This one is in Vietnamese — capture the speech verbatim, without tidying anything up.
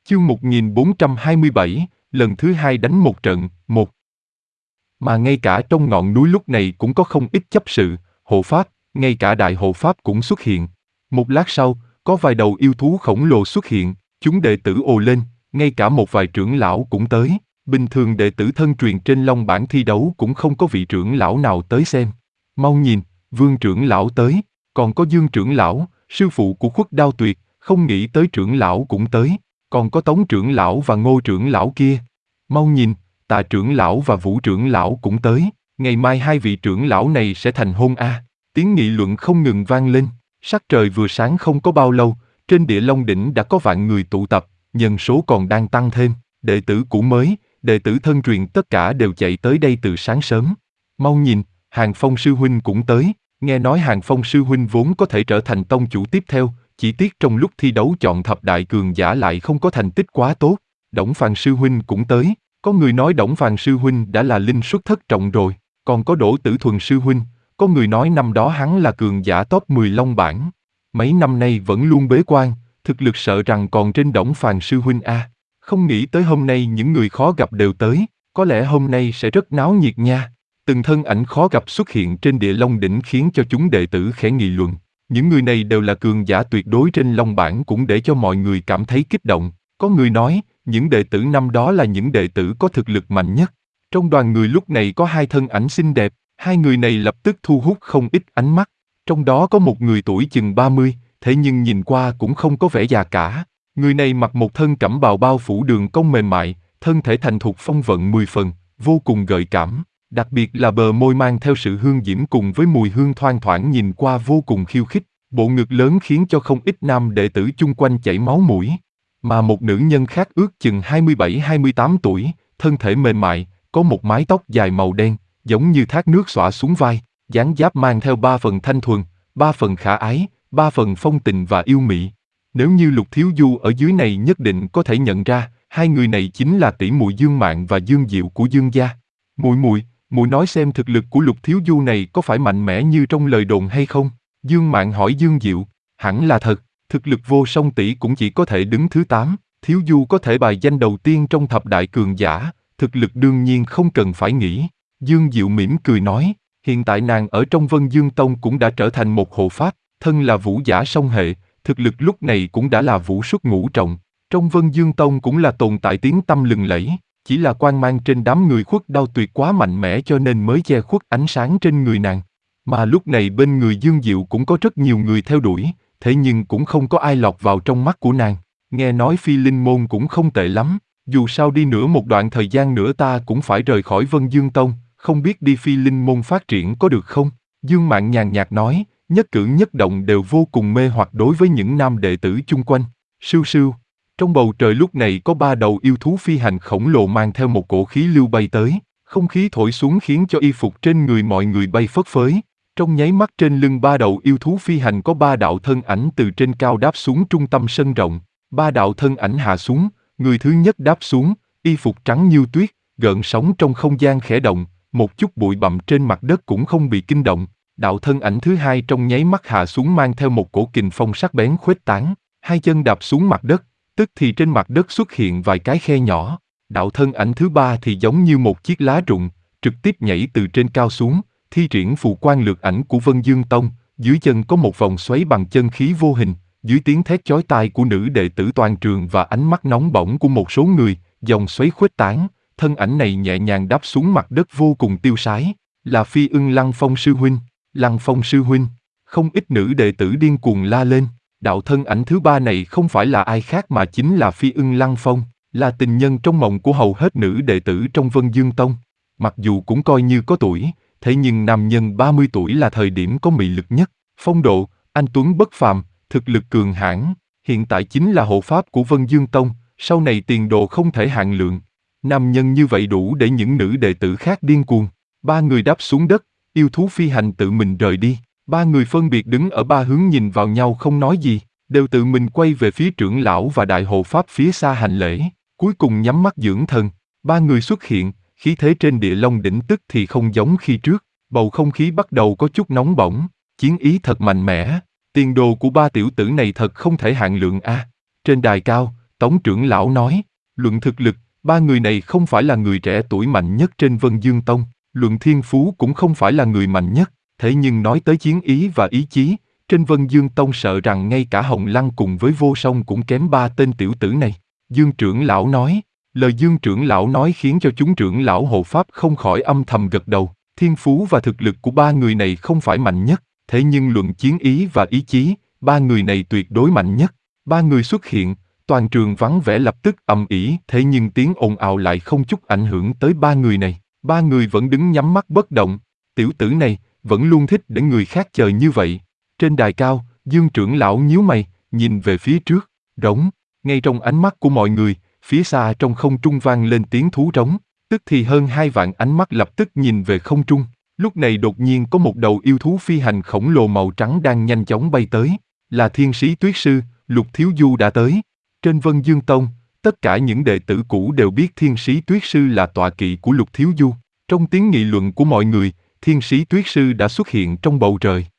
Chương một nghìn bốn trăm hai mươi bảy, lần thứ hai đánh một trận, một. Mà ngay cả trong ngọn núi lúc này cũng có không ít chấp sự, hộ pháp, ngay cả đại hộ pháp cũng xuất hiện. Một lát sau, có vài đầu yêu thú khổng lồ xuất hiện, chúng đệ tử ồ lên, ngay cả một vài trưởng lão cũng tới. Bình thường đệ tử thân truyền trên long bảng thi đấu cũng không có vị trưởng lão nào tới xem. Mau nhìn, Vương trưởng lão tới, còn có Dương trưởng lão, sư phụ của Khuất Đao Tuyệt, không nghĩ tới trưởng lão cũng tới. Còn có Tống trưởng lão và Ngô trưởng lão kia. Mau nhìn, Tạ trưởng lão và Vũ trưởng lão cũng tới. Ngày mai hai vị trưởng lão này sẽ thành hôn a. Tiếng nghị luận không ngừng vang lên. Sắc trời vừa sáng không có bao lâu, trên Địa Long đỉnh đã có vạn người tụ tập, nhân số còn đang tăng thêm. Đệ tử cũ mới, đệ tử thân truyền tất cả đều chạy tới đây từ sáng sớm. Mau nhìn, Hàng Phong sư huynh cũng tới. Nghe nói Hàng Phong sư huynh vốn có thể trở thành tông chủ tiếp theo. Chỉ tiếc trong lúc thi đấu chọn thập đại cường giả lại không có thành tích quá tốt. Đổng Phàn sư huynh cũng tới. Có người nói Đổng Phàn sư huynh đã là linh xuất thất trọng rồi. Còn có Đỗ Tử Thuần sư huynh. Có người nói năm đó hắn là cường giả top mười long bảng. Mấy năm nay vẫn luôn bế quan. Thực lực sợ rằng còn trên Đổng Phàn sư huynh a. Không nghĩ tới hôm nay những người khó gặp đều tới. Có lẽ hôm nay sẽ rất náo nhiệt nha. Từng thân ảnh khó gặp xuất hiện trên Địa Long đỉnh khiến cho chúng đệ tử khẽ nghị luận. Những người này đều là cường giả tuyệt đối trên long bảng cũng để cho mọi người cảm thấy kích động. Có người nói, những đệ tử năm đó là những đệ tử có thực lực mạnh nhất. Trong đoàn người lúc này có hai thân ảnh xinh đẹp, hai người này lập tức thu hút không ít ánh mắt. Trong đó có một người tuổi chừng ba mươi, thế nhưng nhìn qua cũng không có vẻ già cả. Người này mặc một thân cẩm bào bao phủ đường cong mềm mại, thân thể thành thục phong vận mười phần, vô cùng gợi cảm. Đặc biệt là bờ môi mang theo sự hương diễm cùng với mùi hương thoang thoảng nhìn qua vô cùng khiêu khích, bộ ngực lớn khiến cho không ít nam đệ tử chung quanh chảy máu mũi. Mà một nữ nhân khác ước chừng hai mươi bảy hai mươi tám tuổi, thân thể mềm mại, có một mái tóc dài màu đen, giống như thác nước xõa xuống vai, dáng dấp mang theo ba phần thanh thuần, ba phần khả ái, ba phần phong tình và yêu mị. Nếu như Lục Thiếu Du ở dưới này nhất định có thể nhận ra, hai người này chính là tỷ muội Dương Mạn và Dương Diệu của Dương gia. Muội muội, muội nói xem thực lực của Lục Thiếu Du này có phải mạnh mẽ như trong lời đồn hay không? Dương Mạn hỏi Dương Diệu, hẳn là thật, thực lực Vô Song tỷ cũng chỉ có thể đứng thứ tám, Thiếu Du có thể bài danh đầu tiên trong thập đại cường giả, thực lực đương nhiên không cần phải nghĩ. Dương Diệu mỉm cười nói, hiện tại nàng ở trong Vân Dương Tông cũng đã trở thành một hộ pháp, thân là vũ giả song hệ, thực lực lúc này cũng đã là vũ xuất ngũ trọng, trong Vân Dương Tông cũng là tồn tại tiếng tăm lừng lẫy. Chỉ là quang mang trên đám người Khuất Đao Tuyệt quá mạnh mẽ cho nên mới che khuất ánh sáng trên người nàng. Mà lúc này bên người Dương Diệu cũng có rất nhiều người theo đuổi, thế nhưng cũng không có ai lọt vào trong mắt của nàng. Nghe nói Phi Linh Môn cũng không tệ lắm, dù sao đi nữa một đoạn thời gian nữa ta cũng phải rời khỏi Vân Dương Tông, không biết đi Phi Linh Môn phát triển có được không? Dương Mạn nhàn nhạt nói, nhất cử nhất động đều vô cùng mê hoặc đối với những nam đệ tử chung quanh. Sưu sưu. Trong bầu trời lúc này có ba đầu yêu thú phi hành khổng lồ mang theo một cổ khí lưu bay tới, không khí thổi xuống khiến cho y phục trên người mọi người bay phất phới. Trong nháy mắt trên lưng ba đầu yêu thú phi hành có ba đạo thân ảnh từ trên cao đáp xuống trung tâm sân rộng. Ba đạo thân ảnh hạ xuống, người thứ nhất đáp xuống, y phục trắng như tuyết, gợn sóng trong không gian khẽ động, một chút bụi bặm trên mặt đất cũng không bị kinh động. Đạo thân ảnh thứ hai trong nháy mắt hạ xuống mang theo một cổ kình phong sắc bén khuếch tán, hai chân đạp xuống mặt đất. Tức thì trên mặt đất xuất hiện vài cái khe nhỏ. Đạo thân ảnh thứ ba thì giống như một chiếc lá rụng, trực tiếp nhảy từ trên cao xuống, thi triển phù quan lược ảnh của Vân Dương Tông, dưới chân có một vòng xoáy bằng chân khí vô hình, dưới tiếng thét chói tai của nữ đệ tử toàn trường và ánh mắt nóng bỏng của một số người, dòng xoáy khuếch tán, thân ảnh này nhẹ nhàng đáp xuống mặt đất vô cùng tiêu sái, là Phi Ưng Lăng Phong sư huynh, Lăng Phong sư huynh, không ít nữ đệ tử điên cuồng la lên. Đạo thân ảnh thứ ba này không phải là ai khác mà chính là Phi Ưng Lăng Phong, là tình nhân trong mộng của hầu hết nữ đệ tử trong Vân Dương Tông. Mặc dù cũng coi như có tuổi, thế nhưng nam nhân ba mươi tuổi là thời điểm có mị lực nhất, phong độ, anh tuấn bất phàm, thực lực cường hãn, hiện tại chính là hộ pháp của Vân Dương Tông, sau này tiền đồ không thể hạn lượng. Nam nhân như vậy đủ để những nữ đệ tử khác điên cuồng. Ba người đáp xuống đất, yêu thú phi hành tự mình rời đi. Ba người phân biệt đứng ở ba hướng nhìn vào nhau không nói gì, đều tự mình quay về phía trưởng lão và đại hộ pháp phía xa hành lễ, cuối cùng nhắm mắt dưỡng thần. Ba người xuất hiện, khí thế trên Địa Long đỉnh tức thì không giống khi trước, bầu không khí bắt đầu có chút nóng bỏng, chiến ý thật mạnh mẽ, tiền đồ của ba tiểu tử này thật không thể hạn lượng a. À. Trên đài cao, Tống trưởng lão nói, luận thực lực, ba người này không phải là người trẻ tuổi mạnh nhất trên Vân Dương Tông, luận thiên phú cũng không phải là người mạnh nhất, thế nhưng nói tới chiến ý và ý chí, trên Vân Dương Tông sợ rằng ngay cả Hồng Lăng cùng với Vô Song cũng kém ba tên tiểu tử này. Dương trưởng lão nói, lời Dương trưởng lão nói khiến cho chúng trưởng lão hộ pháp không khỏi âm thầm gật đầu, thiên phú và thực lực của ba người này không phải mạnh nhất, thế nhưng luận chiến ý và ý chí, ba người này tuyệt đối mạnh nhất. Ba người xuất hiện, toàn trường vắng vẻ lập tức ầm ĩ, thế nhưng tiếng ồn ào lại không chút ảnh hưởng tới ba người này. Ba người vẫn đứng nhắm mắt bất động, tiểu tử này vẫn luôn thích để người khác chờ như vậy. Trên đài cao, Dương trưởng lão nhíu mày, nhìn về phía trước, rống, ngay trong ánh mắt của mọi người, phía xa trong không trung vang lên tiếng thú rống, tức thì hơn hai vạn ánh mắt lập tức nhìn về không trung. Lúc này đột nhiên có một đầu yêu thú phi hành khổng lồ màu trắng đang nhanh chóng bay tới, là Thiên Sĩ Tuyết Sư, Lục Thiếu Du đã tới. Trên Vân Dương Tông, tất cả những đệ tử cũ đều biết Thiên Sĩ Tuyết Sư là tọa kỵ của Lục Thiếu Du. Trong tiếng nghị luận của mọi người, Thiên Sĩ Tuyết Sư đã xuất hiện trong bầu trời.